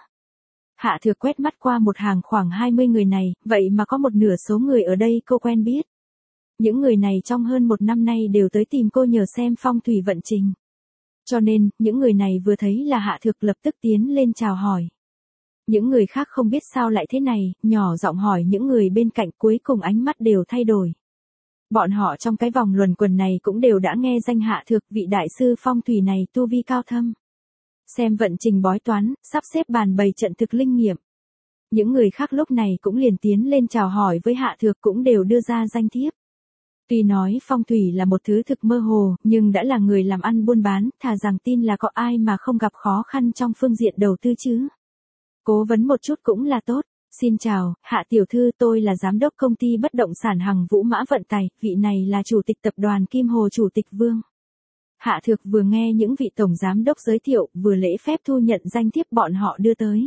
Hạ Thược quét mắt qua một hàng khoảng hai mươi người này, vậy mà có một nửa số người ở đây cô quen biết. Những người này trong hơn một năm nay đều tới tìm cô nhờ xem phong thủy vận trình. Cho nên, những người này vừa thấy là Hạ Thược lập tức tiến lên chào hỏi. Những người khác không biết sao lại thế này, nhỏ giọng hỏi những người bên cạnh, cuối cùng ánh mắt đều thay đổi. Bọn họ trong cái vòng luẩn quẩn này cũng đều đã nghe danh Hạ Thược, vị đại sư phong thủy này tu vi cao thâm. Xem vận trình bói toán, sắp xếp bàn bày trận thực linh nghiệm. Những người khác lúc này cũng liền tiến lên chào hỏi với Hạ Thược, cũng đều đưa ra danh thiếp. Tuy nói phong thủy là một thứ thực mơ hồ, nhưng đã là người làm ăn buôn bán, thà rằng tin là có ai mà không gặp khó khăn trong phương diện đầu tư chứ. Cố vấn một chút cũng là tốt. Xin chào, Hạ tiểu thư, tôi là giám đốc công ty bất động sản Hằng Vũ Mã Vận Tài, vị này là chủ tịch tập đoàn Kim Hồ chủ tịch Vương. Hạ Thược vừa nghe những vị tổng giám đốc giới thiệu, vừa lễ phép thu nhận danh thiếp bọn họ đưa tới.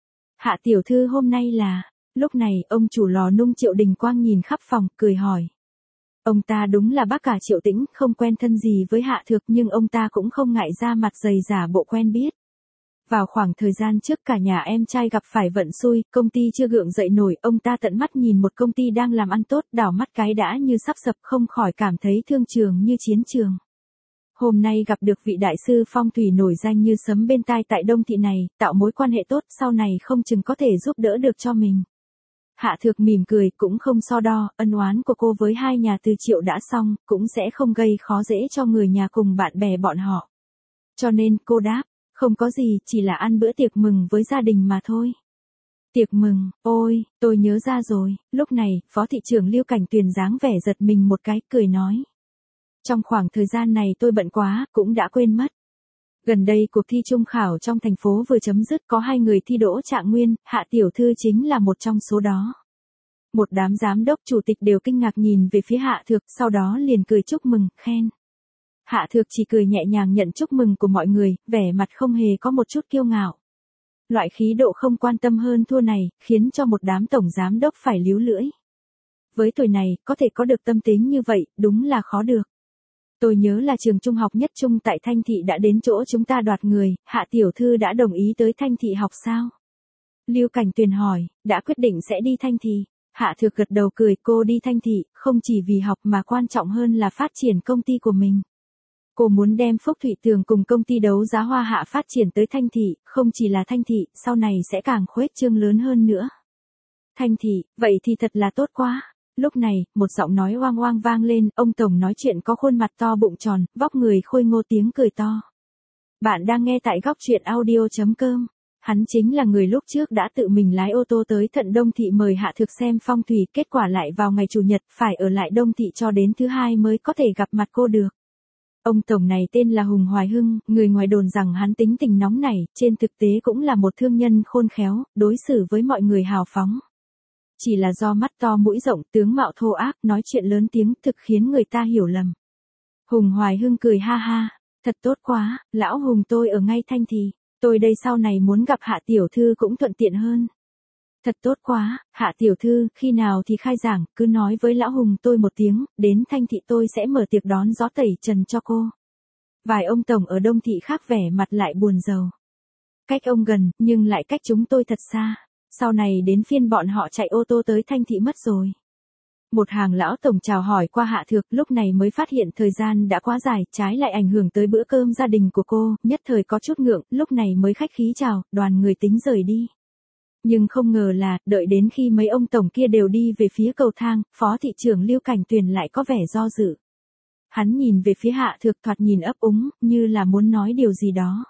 Hạ tiểu thư hôm nay là, lúc này ông chủ lò nung Triệu Đình Quang nhìn khắp phòng, cười hỏi. Ông ta đúng là bác cả Triệu Tĩnh, không quen thân gì với Hạ Thược nhưng ông ta cũng không ngại ra mặt dày giả bộ quen biết. Vào khoảng thời gian trước cả nhà em trai gặp phải vận xui, công ty chưa gượng dậy nổi, ông ta tận mắt nhìn một công ty đang làm ăn tốt, đảo mắt cái đã như sắp sập, không khỏi cảm thấy thương trường như chiến trường. Hôm nay gặp được vị đại sư phong thủy nổi danh như sấm bên tai tại Đông Thị này, tạo mối quan hệ tốt, sau này không chừng có thể giúp đỡ được cho mình. Hạ Thược mỉm cười, cũng không so đo, ân oán của cô với hai nhà từ Triệu đã xong, cũng sẽ không gây khó dễ cho người nhà cùng bạn bè bọn họ. Cho nên cô đáp. Không có gì, chỉ là ăn bữa tiệc mừng với gia đình mà thôi. Tiệc mừng, ôi, tôi nhớ ra rồi, lúc này, phó thị trưởng Lưu Cảnh Tuyền dáng vẻ giật mình một cái, cười nói. Trong khoảng thời gian này tôi bận quá, cũng đã quên mất. Gần đây cuộc thi trung khảo trong thành phố vừa chấm dứt, có hai người thi đỗ trạng nguyên, Hạ tiểu thư chính là một trong số đó. Một đám giám đốc chủ tịch đều kinh ngạc nhìn về phía Hạ Thược, sau đó liền cười chúc mừng, khen. Hạ Thược chỉ cười nhẹ nhàng nhận chúc mừng của mọi người, vẻ mặt không hề có một chút kiêu ngạo. Loại khí độ không quan tâm hơn thua này, khiến cho một đám tổng giám đốc phải líu lưỡi. Với tuổi này, có thể có được tâm tính như vậy, đúng là khó được. Tôi nhớ là trường trung học nhất trung tại Thanh Thị đã đến chỗ chúng ta đoạt người, Hạ tiểu thư đã đồng ý tới Thanh Thị học sao? Lưu Cảnh Tuyền hỏi, đã quyết định sẽ đi Thanh Thị. Hạ Thược gật đầu cười, cô đi Thanh Thị, không chỉ vì học mà quan trọng hơn là phát triển công ty của mình. Cô muốn đem Phúc Thụy Tường cùng công ty đấu giá Hoa Hạ phát triển tới Thanh Thị, không chỉ là Thanh Thị, sau này sẽ càng khuếch trương lớn hơn nữa. Thanh Thị, vậy thì thật là tốt quá. Lúc này, một giọng nói oang oang vang lên, ông Tổng nói chuyện có khuôn mặt to bụng tròn, vóc người khôi ngô tiếng cười to. Bạn đang nghe tại góc truyện audio chấm com. Hắn chính là người lúc trước đã tự mình lái ô tô tới Thận Đông Thị mời Hạ Thược xem phong thủy, kết quả lại vào ngày Chủ nhật, phải ở lại Đông Thị cho đến thứ hai mới có thể gặp mặt cô được. Ông Tổng này tên là Hùng Hoài Hưng, người ngoài đồn rằng hắn tính tình nóng nảy, trên thực tế cũng là một thương nhân khôn khéo, đối xử với mọi người hào phóng. Chỉ là do mắt to mũi rộng, tướng mạo thô ác, nói chuyện lớn tiếng, thực khiến người ta hiểu lầm. Hùng Hoài Hưng cười ha ha, thật tốt quá, lão Hùng tôi ở ngay Thanh Thị, tôi đây sau này muốn gặp Hạ tiểu thư cũng thuận tiện hơn. Thật tốt quá, Hạ tiểu thư, khi nào thì khai giảng, cứ nói với lão Hùng tôi một tiếng, đến Thanh Thị tôi sẽ mở tiệc đón gió tẩy trần cho cô. Vài ông tổng ở Đông Thị khác vẻ mặt lại buồn rầu. Cách ông gần, nhưng lại cách chúng tôi thật xa. Sau này đến phiên bọn họ chạy ô tô tới Thanh Thị mất rồi. Một hàng lão tổng chào hỏi qua Hạ Thược, lúc này mới phát hiện thời gian đã quá dài, trái lại ảnh hưởng tới bữa cơm gia đình của cô, nhất thời có chút ngượng, lúc này mới khách khí chào, đoàn người tính rời đi. Nhưng không ngờ là, đợi đến khi mấy ông tổng kia đều đi về phía cầu thang, Phó thị trưởng Lưu Cảnh Tuyền lại có vẻ do dự. Hắn nhìn về phía Hạ Thược thoạt nhìn ấp úng, như là muốn nói điều gì đó.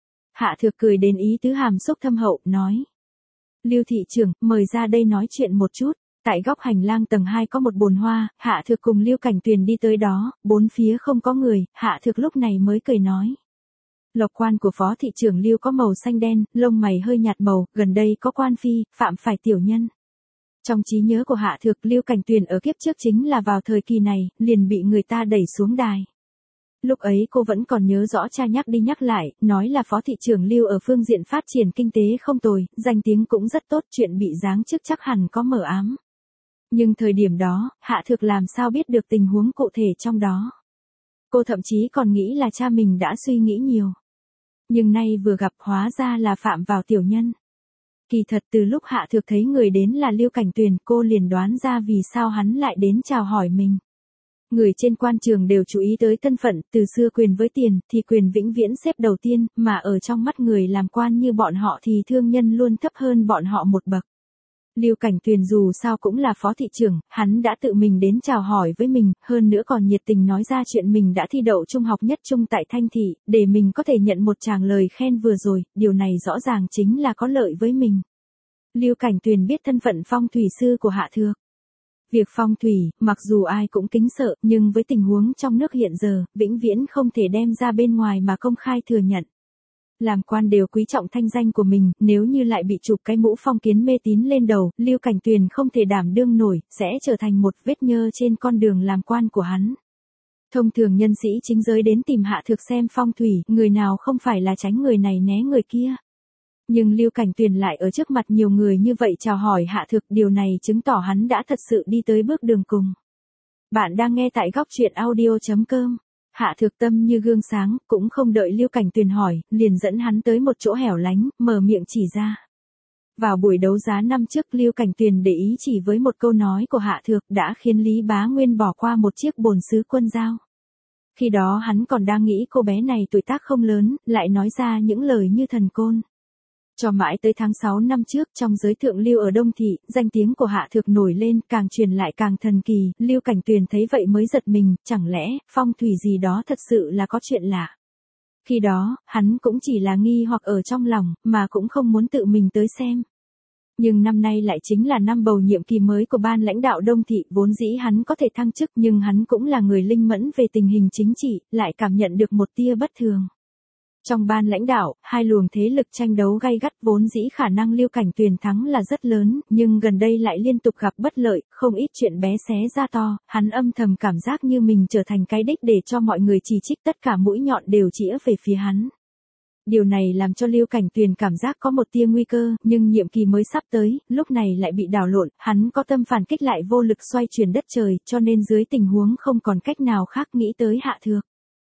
Hạ Thược cười đến ý tứ hàm xúc thâm hậu, nói. Lưu thị trưởng, mời ra đây nói chuyện một chút. Tại góc hành lang tầng hai có một bồn hoa, Hạ Thược cùng Lưu Cảnh Tuyền đi tới đó, bốn phía không có người, Hạ Thược lúc này mới cười nói. Lộc quan của Phó thị trưởng Lưu có màu xanh đen, lông mày hơi nhạt màu, gần đây có quan phi, phạm phải tiểu nhân. Trong trí nhớ của Hạ Thược, Lưu Cảnh Tuyền ở kiếp trước chính là vào thời kỳ này, liền bị người ta đẩy xuống đài. Lúc ấy cô vẫn còn nhớ rõ cha nhắc đi nhắc lại, nói là Phó thị trưởng Lưu ở phương diện phát triển kinh tế không tồi, danh tiếng cũng rất tốt, chuyện bị giáng chức chắc hẳn có mờ ám. Nhưng thời điểm đó, Hạ Thược làm sao biết được tình huống cụ thể trong đó. Cô thậm chí còn nghĩ là cha mình đã suy nghĩ nhiều. Nhưng nay vừa gặp hóa ra là phạm vào tiểu nhân. Kỳ thật từ lúc Hạ Thược thấy người đến là Lưu Cảnh Tuyền, cô liền đoán ra vì sao hắn lại đến chào hỏi mình. Người trên quan trường đều chú ý tới thân phận, từ xưa quyền với tiền, thì quyền vĩnh viễn xếp đầu tiên, mà ở trong mắt người làm quan như bọn họ thì thương nhân luôn thấp hơn bọn họ một bậc. Lưu Cảnh Tuyền dù sao cũng là phó thị trưởng, hắn đã tự mình đến chào hỏi với mình, hơn nữa còn nhiệt tình nói ra chuyện mình đã thi đậu trung học nhất trung tại Thanh Thị, để mình có thể nhận một tràng lời khen vừa rồi, điều này rõ ràng chính là có lợi với mình. Lưu Cảnh Tuyền biết thân phận phong thủy sư của Hạ Thược. Việc phong thủy, mặc dù ai cũng kính sợ, nhưng với tình huống trong nước hiện giờ, vĩnh viễn không thể đem ra bên ngoài mà công khai thừa nhận. Làm quan đều quý trọng thanh danh của mình, nếu như lại bị chụp cái mũ phong kiến mê tín lên đầu, Lưu Cảnh Tuyền không thể đảm đương nổi, sẽ trở thành một vết nhơ trên con đường làm quan của hắn. Thông thường nhân sĩ chính giới đến tìm Hạ Thược xem phong thủy, người nào không phải là tránh người này né người kia. Nhưng Lưu Cảnh Tuyền lại ở trước mặt nhiều người như vậy chào hỏi Hạ Thược, điều này chứng tỏ hắn đã thật sự đi tới bước đường cùng. Bạn đang nghe tại góc truyện audio chấm com. Hạ Thược tâm như gương sáng, cũng không đợi Lưu Cảnh Tuyền hỏi, liền dẫn hắn tới một chỗ hẻo lánh, mở miệng chỉ ra. Vào buổi đấu giá năm trước, Lưu Cảnh Tuyền để ý chỉ với một câu nói của Hạ Thược đã khiến Lý Bá Nguyên bỏ qua một chiếc bồn sứ quân dao. Khi đó hắn còn đang nghĩ cô bé này tuổi tác không lớn, lại nói ra những lời như thần côn. Cho mãi tới tháng sáu năm trước, trong giới thượng lưu ở Đông Thị, danh tiếng của Hạ Thược nổi lên, càng truyền lại càng thần kỳ, Lưu Cảnh Tuyền thấy vậy mới giật mình, chẳng lẽ, phong thủy gì đó thật sự là có chuyện lạ. Khi đó, hắn cũng chỉ là nghi hoặc ở trong lòng, mà cũng không muốn tự mình tới xem. Nhưng năm nay lại chính là năm bầu nhiệm kỳ mới của ban lãnh đạo Đông Thị, vốn dĩ hắn có thể thăng chức, nhưng hắn cũng là người linh mẫn về tình hình chính trị, lại cảm nhận được một tia bất thường. Trong ban lãnh đạo, hai luồng thế lực tranh đấu gay gắt, vốn dĩ khả năng Lưu Cảnh Tuyền thắng là rất lớn, nhưng gần đây lại liên tục gặp bất lợi, không ít chuyện bé xé ra to, hắn âm thầm cảm giác như mình trở thành cái đích để cho mọi người chỉ trích, tất cả mũi nhọn đều chĩa về phía hắn. Điều này làm cho Lưu Cảnh Tuyền cảm giác có một tia nguy cơ, nhưng nhiệm kỳ mới sắp tới, lúc này lại bị đảo lộn, hắn có tâm phản kích lại vô lực xoay chuyển đất trời, cho nên dưới tình huống không còn cách nào khác nghĩ tới Hạ Thược.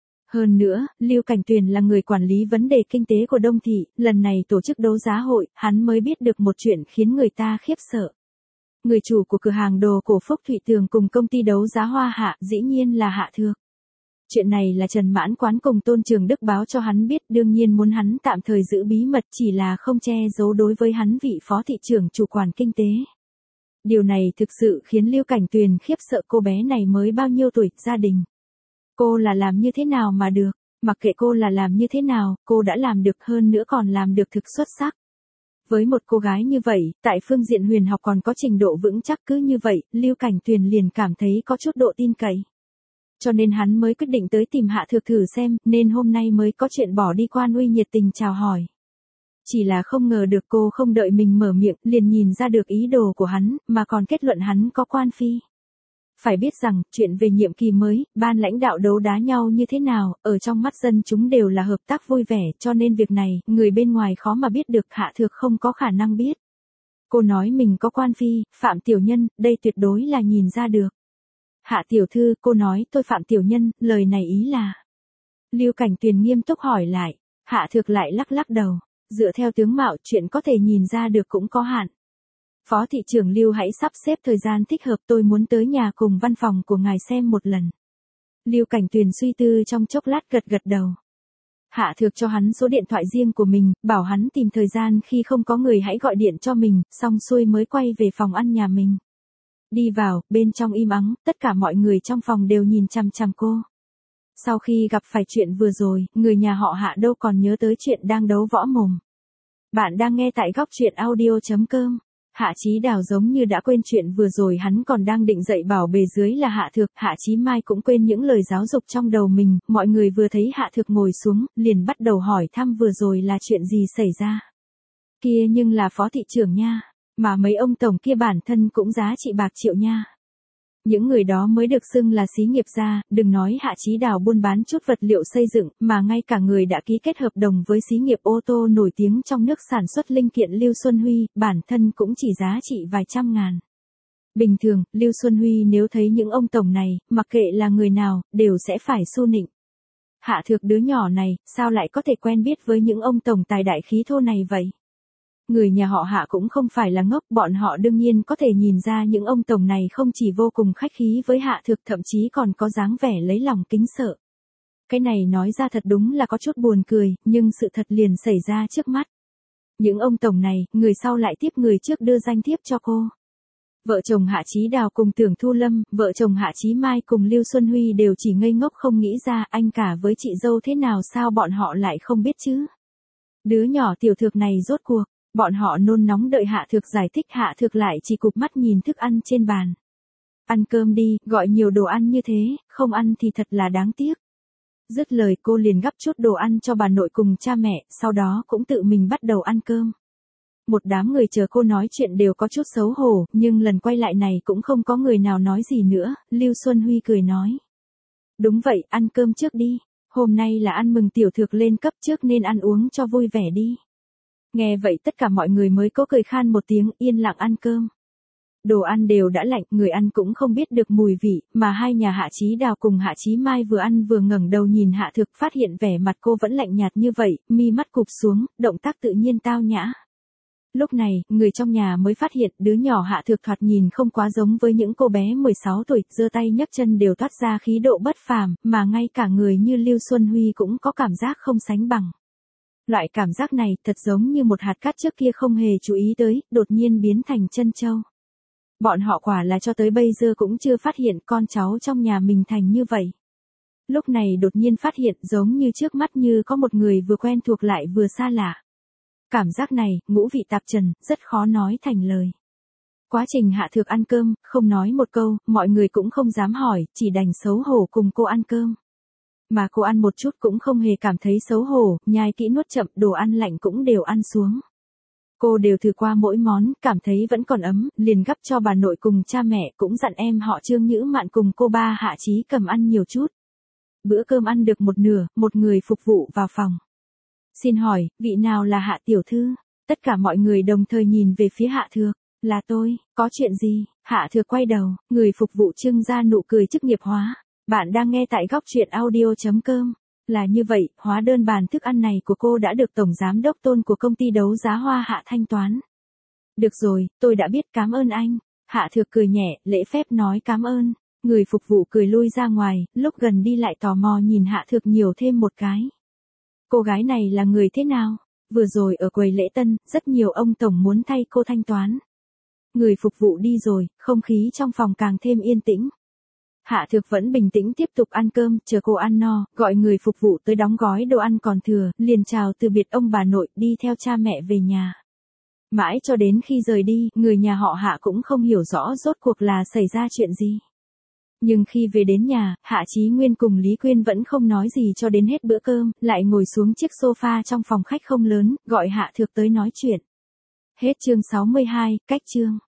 Hơn nữa, Lưu Cảnh Tuyền là người quản lý vấn đề kinh tế của Đông Thị, lần này tổ chức đấu giá hội, hắn mới biết được một chuyện khiến người ta khiếp sợ. Người chủ của cửa hàng đồ cổ Phúc Thụy Tường cùng công ty đấu giá Hoa Hạ, dĩ nhiên là Hạ Thược. Chuyện này là Trần Mãn Quán cùng Tôn Trường Đức báo cho hắn biết, đương nhiên muốn hắn tạm thời giữ bí mật, chỉ là không che giấu đối với hắn vị phó thị trưởng chủ quản kinh tế. Điều này thực sự khiến Lưu Cảnh Tuyền khiếp sợ, cô bé này mới bao nhiêu tuổi, gia đình. Cô là làm như thế nào mà được, mặc kệ cô là làm như thế nào, cô đã làm được, hơn nữa còn làm được thực xuất sắc. Với một cô gái như vậy, tại phương diện huyền học còn có trình độ vững chắc, cứ như vậy, Lưu Cảnh Tuyền liền cảm thấy có chút độ tin cậy. Cho nên hắn mới quyết định tới tìm Hạ Thược thử xem, nên hôm nay mới có chuyện bỏ đi quan uy nhiệt tình chào hỏi. Chỉ là không ngờ được cô không đợi mình mở miệng, liền nhìn ra được ý đồ của hắn, mà còn kết luận hắn có quan phi. Phải biết rằng, chuyện về nhiệm kỳ mới, ban lãnh đạo đấu đá nhau như thế nào, ở trong mắt dân chúng đều là hợp tác vui vẻ, cho nên việc này, người bên ngoài khó mà biết được, Hạ Thược không có khả năng biết. Cô nói mình có quan phi, Phạm tiểu nhân, đây tuyệt đối là nhìn ra được. Hạ tiểu thư, cô nói tôi Phạm tiểu nhân, lời này ý là. Lưu Cảnh Tuyền nghiêm túc hỏi lại, Hạ Thược lại lắc lắc đầu, dựa theo tướng mạo, chuyện có thể nhìn ra được cũng có hạn. Phó thị trưởng Lưu hãy sắp xếp thời gian thích hợp, tôi muốn tới nhà cùng văn phòng của ngài xem một lần. Lưu Cảnh Tuyền suy tư trong chốc lát gật gật đầu. Hạ Thược cho hắn số điện thoại riêng của mình, bảo hắn tìm thời gian khi không có người hãy gọi điện cho mình, xong xuôi mới quay về phòng ăn nhà mình. Đi vào, bên trong im ắng, tất cả mọi người trong phòng đều nhìn chằm chằm cô. Sau khi gặp phải chuyện vừa rồi, người nhà họ Hạ đâu còn nhớ tới chuyện đang đấu võ mồm. Bạn đang nghe tại góc truyện audio chấm com. Hạ Chí Đào giống như đã quên chuyện vừa rồi, hắn còn đang định dậy bảo bề dưới là Hạ Thược. Hạ Chí Mai cũng quên những lời giáo dục trong đầu mình. Mọi người vừa thấy Hạ Thược ngồi xuống, liền bắt đầu hỏi thăm vừa rồi là chuyện gì xảy ra. Kia nhưng là phó thị trưởng nha, mà mấy ông tổng kia bản thân cũng giá trị bạc triệu nha. Những người đó mới được xưng là xí nghiệp gia, đừng nói Hạ Chí Đào buôn bán chút vật liệu xây dựng, mà ngay cả người đã ký kết hợp đồng với xí nghiệp ô tô nổi tiếng trong nước sản xuất linh kiện Lưu Xuân Huy, bản thân cũng chỉ giá trị vài trăm ngàn. Bình thường, Lưu Xuân Huy nếu thấy những ông tổng này, mặc kệ là người nào, đều sẽ phải xu nịnh. Hạ Thược đứa nhỏ này, sao lại có thể quen biết với những ông tổng tài đại khí thô này vậy? Người nhà họ Hạ cũng không phải là ngốc, bọn họ đương nhiên có thể nhìn ra những ông tổng này không chỉ vô cùng khách khí với Hạ Thược, thậm chí còn có dáng vẻ lấy lòng kính sợ. Cái này nói ra thật đúng là có chút buồn cười, nhưng sự thật liền xảy ra trước mắt. Những ông tổng này, người sau lại tiếp người trước đưa danh thiếp cho cô. Vợ chồng Hạ Chí Đào cùng Tưởng Thu Lâm, vợ chồng Hạ Chí Mai cùng Lưu Xuân Huy đều chỉ ngây ngốc không nghĩ ra anh cả với chị dâu thế nào, sao bọn họ lại không biết chứ. Đứa nhỏ tiểu Thược này rốt cuộc. Bọn họ nôn nóng đợi Hạ Thược giải thích, Hạ Thược lại chỉ cụp mắt nhìn thức ăn trên bàn. Ăn cơm đi, gọi nhiều đồ ăn như thế, không ăn thì thật là đáng tiếc. Dứt lời cô liền gắp chút đồ ăn cho bà nội cùng cha mẹ, sau đó cũng tự mình bắt đầu ăn cơm. Một đám người chờ cô nói chuyện đều có chút xấu hổ, nhưng lần quay lại này cũng không có người nào nói gì nữa. Lưu Xuân Huy cười nói. Đúng vậy, ăn cơm trước đi, hôm nay là ăn mừng tiểu Thược lên cấp trước nên ăn uống cho vui vẻ đi. Nghe vậy tất cả mọi người mới có cười khan một tiếng, yên lặng ăn cơm. Đồ ăn đều đã lạnh, người ăn cũng không biết được mùi vị, mà hai nhà Hạ Chí Đào cùng Hạ Chí Mai vừa ăn vừa ngẩng đầu nhìn Hạ Thược, phát hiện vẻ mặt cô vẫn lạnh nhạt như vậy, mi mắt cụp xuống, động tác tự nhiên tao nhã. Lúc này, người trong nhà mới phát hiện đứa nhỏ Hạ Thược thoạt nhìn không quá giống với những cô bé mười sáu tuổi, giơ tay nhấc chân đều toát ra khí độ bất phàm, mà ngay cả người như Lưu Xuân Huy cũng có cảm giác không sánh bằng. Loại cảm giác này thật giống như một hạt cát trước kia không hề chú ý tới, đột nhiên biến thành chân châu. Bọn họ quả là cho tới bây giờ cũng chưa phát hiện con cháu trong nhà mình thành như vậy. Lúc này đột nhiên phát hiện giống như trước mắt như có một người vừa quen thuộc lại vừa xa lạ. Cảm giác này, ngũ vị tạp trần, rất khó nói thành lời. Quá trình Hạ Thược ăn cơm, không nói một câu, mọi người cũng không dám hỏi, chỉ đành xấu hổ cùng cô ăn cơm. Mà cô ăn một chút cũng không hề cảm thấy xấu hổ, nhai kỹ nuốt chậm, đồ ăn lạnh cũng đều ăn xuống. Cô đều thử qua mỗi món, cảm thấy vẫn còn ấm, liền gắp cho bà nội cùng cha mẹ, cũng dặn em họ Trương Nhữ Mạn cùng cô ba Hạ Chí Cầm ăn nhiều chút. Bữa cơm ăn được một nửa, một người phục vụ vào phòng. Xin hỏi, vị nào là Hạ tiểu thư? Tất cả mọi người đồng thời nhìn về phía Hạ Thược. Là tôi, có chuyện gì? Hạ Thược quay đầu, người phục vụ trưng ra nụ cười chức nghiệp hóa. Bạn đang nghe tại góc truyện audio chấm com. Là như vậy, hóa đơn bàn thức ăn này của cô đã được Tổng Giám đốc Tôn của công ty đấu giá Hoa Hạ thanh toán. Được rồi, tôi đã biết, cảm ơn anh. Hạ Thược cười nhẹ, lễ phép nói cảm ơn. Người phục vụ cười lui ra ngoài, lúc gần đi lại tò mò nhìn Hạ Thược nhiều thêm một cái. Cô gái này là người thế nào? Vừa rồi ở quầy lễ tân, rất nhiều ông tổng muốn thay cô thanh toán. Người phục vụ đi rồi, không khí trong phòng càng thêm yên tĩnh. Hạ Thược vẫn bình tĩnh tiếp tục ăn cơm, chờ cô ăn no, gọi người phục vụ tới đóng gói đồ ăn còn thừa, liền chào từ biệt ông bà nội, đi theo cha mẹ về nhà. Mãi cho đến khi rời đi, người nhà họ Hạ cũng không hiểu rõ rốt cuộc là xảy ra chuyện gì. Nhưng khi về đến nhà, Hạ Chí Nguyên cùng Lý Quyên vẫn không nói gì cho đến hết bữa cơm, lại ngồi xuống chiếc sofa trong phòng khách không lớn, gọi Hạ Thược tới nói chuyện. Hết chương sáu mươi hai, cách chương.